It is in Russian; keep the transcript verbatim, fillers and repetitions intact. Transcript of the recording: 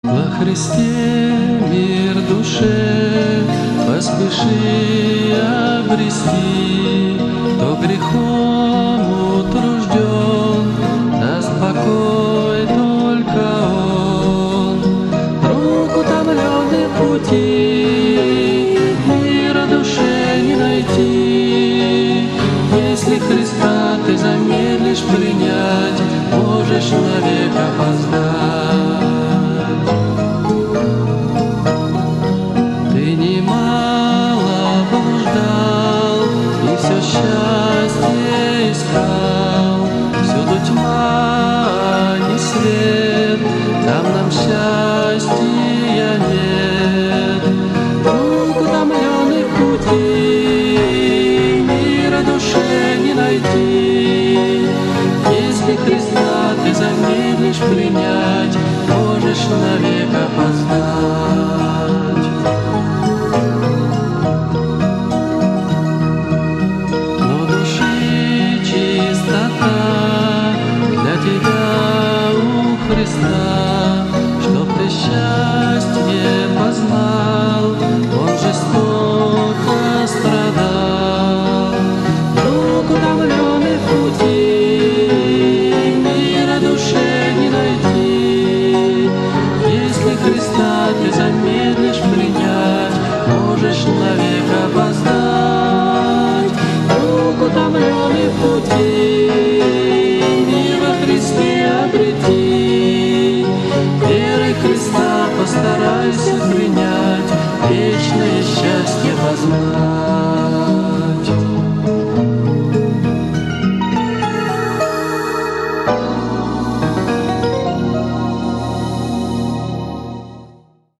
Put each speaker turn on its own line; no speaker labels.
Во Христе мир душе поспеши обрести, кто грехом утружден, даст покой только Он. Друг утомленный пути, мира душе не найти. Если Христа ты замедлишь принять, можешь навек опоздать. Все счастье искал, всюду тьма, а не свет, там нам счастья нет. Друг утомленный пути, мира душе не найти. Если Христа ты замедлишь принять, можешь навек опоздать. Христа, чтоб ты счастье познал, Он жестоко страдал. Друг утомленный пути, мира душе не найти. Если Христа ты замедлишь принять, можешь навек опоздать. Друг утомленный пути, мир во Христе обрети. Верой Христа постарайся принять, вечное счастье познать.